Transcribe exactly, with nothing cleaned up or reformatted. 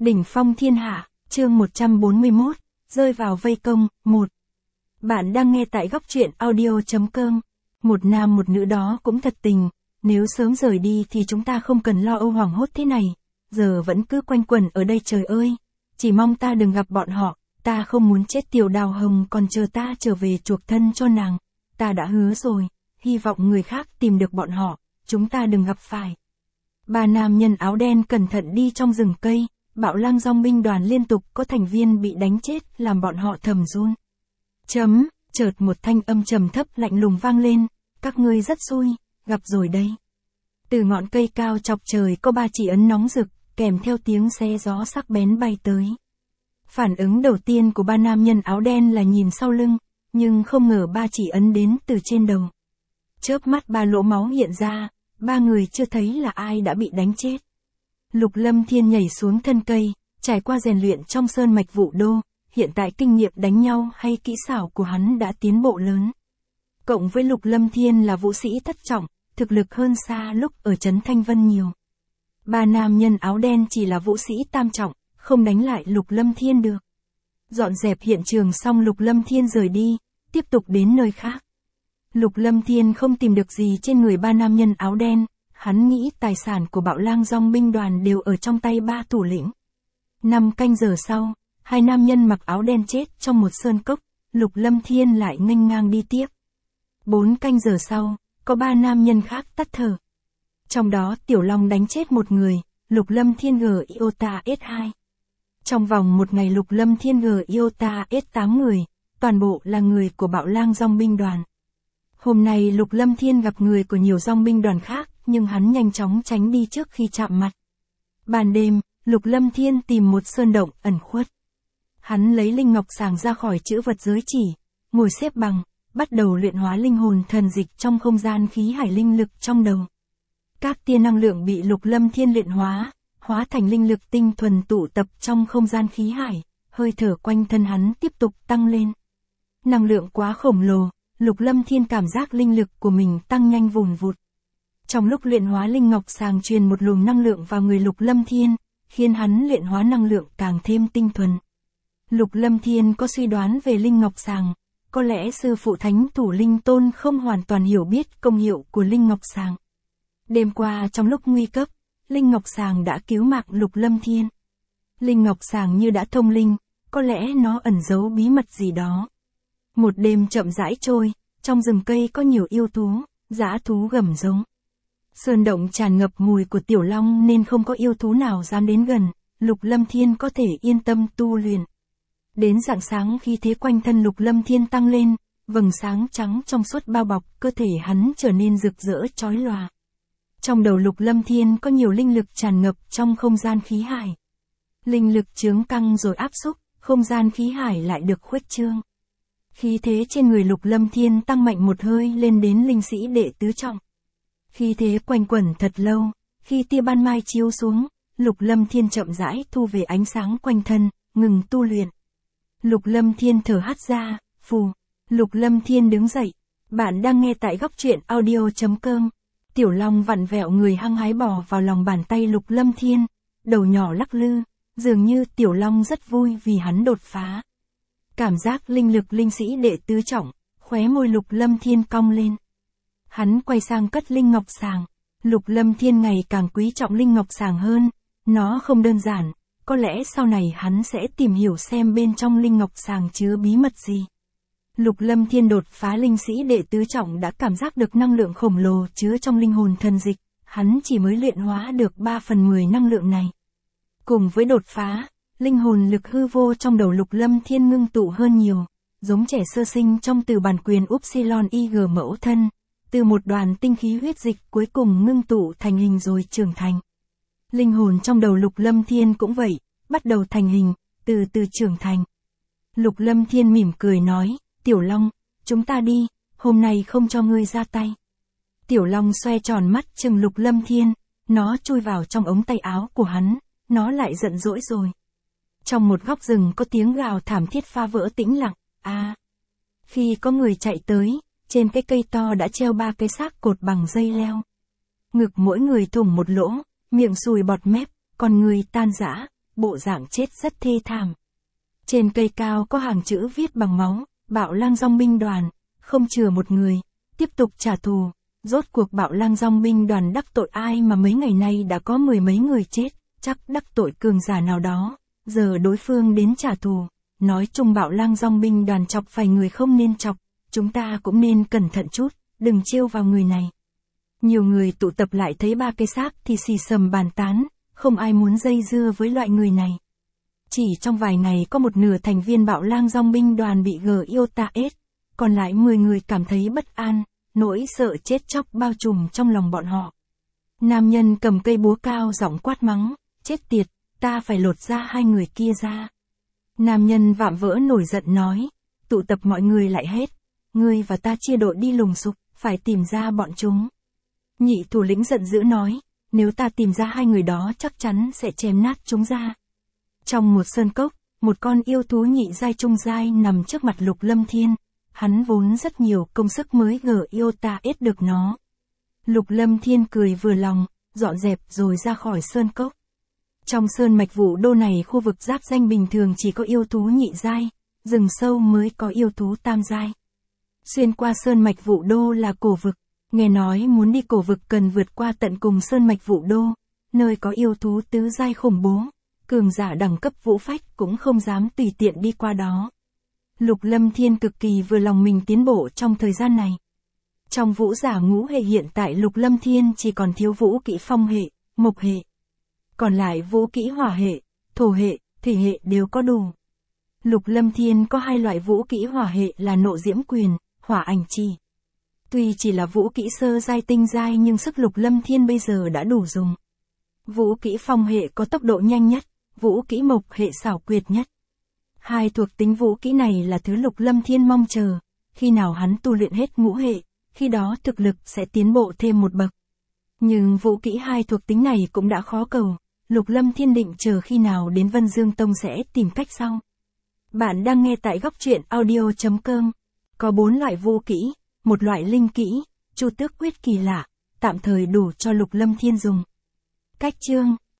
Đỉnh phong thiên hạ, chương một trăm bốn mươi mốt, rơi vào vây công, một. Bạn đang nghe tại góc truyện audio.com. Một nam một nữ đó cũng thật tình, nếu sớm rời đi thì chúng ta không cần lo âu hoảng hốt thế này, giờ vẫn cứ quanh quẩn ở đây trời ơi, chỉ mong ta đừng gặp bọn họ, ta không muốn chết. Tiểu Đào Hồng còn chờ ta trở về chuộc thân cho nàng, ta đã hứa rồi, hy vọng người khác tìm được bọn họ, chúng ta đừng gặp phải. Ba nam nhân áo đen cẩn thận đi trong rừng cây, Bạo Lang Dòng binh đoàn liên tục có thành viên bị đánh chết làm bọn họ thầm run. Chấm, chợt một thanh âm trầm thấp lạnh lùng vang lên, các ngươi rất xui, gặp rồi đây. Từ ngọn cây cao chọc trời có ba chỉ ấn nóng rực, kèm theo tiếng xé gió sắc bén bay tới. Phản ứng đầu tiên của ba nam nhân áo đen là nhìn sau lưng, nhưng không ngờ ba chỉ ấn đến từ trên đầu. Chớp mắt ba lỗ máu hiện ra, ba người chưa thấy là ai đã bị đánh chết. Lục Lâm Thiên nhảy xuống thân cây, trải qua rèn luyện trong sơn mạch Vũ Đô, hiện tại kinh nghiệm đánh nhau hay kỹ xảo của hắn đã tiến bộ lớn. Cộng với Lục Lâm Thiên là vũ sĩ thất trọng, thực lực hơn xa lúc ở trấn Thanh Vân nhiều. Ba nam nhân áo đen chỉ là vũ sĩ tam trọng, không đánh lại Lục Lâm Thiên được. Dọn dẹp hiện trường xong Lục Lâm Thiên rời đi, tiếp tục đến nơi khác. Lục Lâm Thiên không tìm được gì trên người ba nam nhân áo đen, hắn nghĩ tài sản của Bạo Lang Dòng binh đoàn đều ở trong tay ba thủ lĩnh. Năm canh giờ sau, hai nam nhân mặc áo đen chết trong một sơn cốc, Lục Lâm Thiên lại nghênh ngang đi tiếp. Bốn canh giờ sau, có ba nam nhân khác tắt thở. Trong đó Tiểu Long đánh chết một người, Lục Lâm Thiên G Iota S hai. Trong vòng một ngày Lục Lâm Thiên G Iota S tám người, toàn bộ là người của Bạo Lang Dòng binh đoàn. Hôm nay Lục Lâm Thiên gặp người của nhiều dòng binh đoàn khác, nhưng hắn nhanh chóng tránh đi trước khi chạm mặt. Ban đêm, Lục Lâm Thiên tìm một sơn động ẩn khuất. Hắn lấy linh ngọc sàng ra khỏi chữ vật giới chỉ, ngồi xếp bằng, bắt đầu luyện hóa linh hồn thần dịch trong không gian khí hải linh lực trong đầu. Các tia năng lượng bị Lục Lâm Thiên luyện hóa, hóa thành linh lực tinh thuần tụ tập trong không gian khí hải, hơi thở quanh thân hắn tiếp tục tăng lên. Năng lượng quá khổng lồ, Lục Lâm Thiên cảm giác linh lực của mình tăng nhanh vùn vụt. Trong lúc luyện hóa linh ngọc sàng truyền một luồng năng lượng vào người Lục Lâm Thiên, khiến hắn luyện hóa năng lượng càng thêm tinh thuần. Lục Lâm Thiên có suy đoán về linh ngọc sàng, có lẽ sư phụ Thánh Thủ Linh Tôn không hoàn toàn hiểu biết công hiệu của linh ngọc sàng. Đêm qua trong lúc nguy cấp, linh ngọc sàng đã cứu mạng Lục Lâm Thiên. Linh ngọc sàng như đã thông linh, có lẽ nó ẩn giấu bí mật gì đó. Một đêm chậm rãi trôi, trong rừng cây có nhiều yêu thú, dã thú gầm giống. Sơn động tràn ngập mùi của Tiểu Long nên không có yêu thú nào dám đến gần, Lục Lâm Thiên có thể yên tâm tu luyện. Đến rạng sáng khi thế quanh thân Lục Lâm Thiên tăng lên, vầng sáng trắng trong suốt bao bọc cơ thể hắn trở nên rực rỡ chói lòa. Trong đầu Lục Lâm Thiên có nhiều linh lực tràn ngập trong không gian khí hải. Linh lực chướng căng rồi áp xúc, không gian khí hải lại được khuếch trương. Khí thế trên người Lục Lâm Thiên tăng mạnh một hơi lên đến linh sĩ đệ tứ trọng. Khí thế quanh quẩn thật lâu, khi tia ban mai chiếu xuống, Lục Lâm Thiên chậm rãi thu về ánh sáng quanh thân, ngừng tu luyện. Lục Lâm Thiên thở hắt ra, phù. Lục Lâm Thiên đứng dậy. Bạn đang nghe tại góc truyện audio.com. Tiểu Long vặn vẹo người hăng hái bò vào lòng bàn tay Lục Lâm Thiên, đầu nhỏ lắc lư, dường như Tiểu Long rất vui vì hắn đột phá. Cảm giác linh lực linh sĩ đệ tứ trọng, khóe môi Lục Lâm Thiên cong lên. Hắn quay sang cất linh ngọc sàng. Lục Lâm Thiên ngày càng quý trọng linh ngọc sàng hơn, nó không đơn giản, có lẽ sau này hắn sẽ tìm hiểu xem bên trong linh ngọc sàng chứa bí mật gì. Lục Lâm Thiên đột phá linh sĩ đệ tứ trọng đã cảm giác được năng lượng khổng lồ chứa trong linh hồn thần dịch, hắn chỉ mới luyện hóa được ba phần mười năng lượng này. Cùng với đột phá, linh hồn lực hư vô trong đầu Lục Lâm Thiên ngưng tụ hơn nhiều, giống trẻ sơ sinh trong từ bản quyền Upsilon I G mẫu thân, từ một đoàn tinh khí huyết dịch cuối cùng ngưng tụ thành hình rồi trưởng thành. Linh hồn trong đầu Lục Lâm Thiên cũng vậy, bắt đầu thành hình, từ từ trưởng thành. Lục Lâm Thiên mỉm cười nói, Tiểu Long, chúng ta đi, hôm nay không cho ngươi ra tay. Tiểu Long xoe tròn mắt trừng Lục Lâm Thiên, nó chui vào trong ống tay áo của hắn, nó lại giận dỗi rồi. Trong một góc rừng có tiếng gào thảm thiết phá vỡ tĩnh lặng, à. Khi có người chạy tới, trên cái cây to đã treo ba cái xác cột bằng dây leo. Ngực mỗi người thủng một lỗ, miệng sùi bọt mép, con người tan rã, bộ dạng chết rất thê thảm. Trên cây cao có hàng chữ viết bằng máu, Bạo Lang Dong binh đoàn, không chừa một người, tiếp tục trả thù. Rốt cuộc Bạo Lang Dong binh đoàn đắc tội ai mà mấy ngày nay đã có mười mấy người chết, chắc đắc tội cường giả nào đó, giờ đối phương đến trả thù. Nói chung Bạo Lang Dong binh đoàn chọc phải người không nên chọc, chúng ta cũng nên cẩn thận chút, đừng trêu vào người này. Nhiều người tụ tập lại thấy ba cây xác thì xì xầm bàn tán, không ai muốn dây dưa với loại người này. Chỉ trong vài ngày có một nửa thành viên Bạo Lang Dong binh đoàn bị Iota ết, còn lại mười người cảm thấy bất an, nỗi sợ chết chóc bao trùm trong lòng bọn họ. Nam nhân cầm cây búa cao giọng quát mắng, chết tiệt, ta phải lột ra hai người kia ra. Nam nhân vạm vỡ nổi giận nói, tụ tập mọi người lại hết, ngươi và ta chia đội đi lùng sục, phải tìm ra bọn chúng. Nhị thủ lĩnh giận dữ nói, nếu ta tìm ra hai người đó chắc chắn sẽ chém nát chúng ra. Trong một sơn cốc, một con yêu thú nhị giai trung giai nằm trước mặt Lục Lâm Thiên, hắn vốn rất nhiều công sức mới gỡ Iota ết được nó. Lục Lâm Thiên cười vừa lòng, dọn dẹp rồi ra khỏi sơn cốc. Trong sơn mạch Vũ Đô này khu vực giáp danh bình thường chỉ có yêu thú nhị giai, rừng sâu mới có yêu thú tam giai. Xuyên qua sơn mạch Vũ Đô là cổ vực, nghe nói muốn đi cổ vực cần vượt qua tận cùng sơn mạch Vũ Đô, nơi có yêu thú tứ giai khủng bố, cường giả đẳng cấp vũ phách cũng không dám tùy tiện đi qua đó. Lục Lâm Thiên cực kỳ vừa lòng mình tiến bộ trong thời gian này. Trong vũ giả ngũ hệ hiện tại Lục Lâm Thiên chỉ còn thiếu vũ kỹ phong hệ, mộc hệ. Còn lại vũ kỹ hỏa hệ, thổ hệ, thủy hệ đều có đủ. Lục Lâm Thiên có hai loại vũ kỹ hỏa hệ là nộ diễm quyền, hỏa ảnh trì. Tuy chỉ là vũ kỹ sơ giai tinh giai nhưng sức Lục Lâm Thiên bây giờ đã đủ dùng. Vũ kỹ phong hệ có tốc độ nhanh nhất, vũ kỹ mộc hệ xảo quyệt nhất. Hai thuộc tính vũ kỹ này là thứ Lục Lâm Thiên mong chờ, khi nào hắn tu luyện hết ngũ hệ, khi đó thực lực sẽ tiến bộ thêm một bậc. Nhưng vũ kỹ hai thuộc tính này cũng đã khó cầu, Lục Lâm Thiên định chờ khi nào đến Vân Dương Tông sẽ tìm cách sau. Bạn đang nghe tại góc truyện audio chấm com. Có bốn loại vũ kỹ, một loại linh kỹ, Chu Tước quyết kỳ lạ, tạm thời đủ cho Lục Lâm Thiên dùng. Cách chương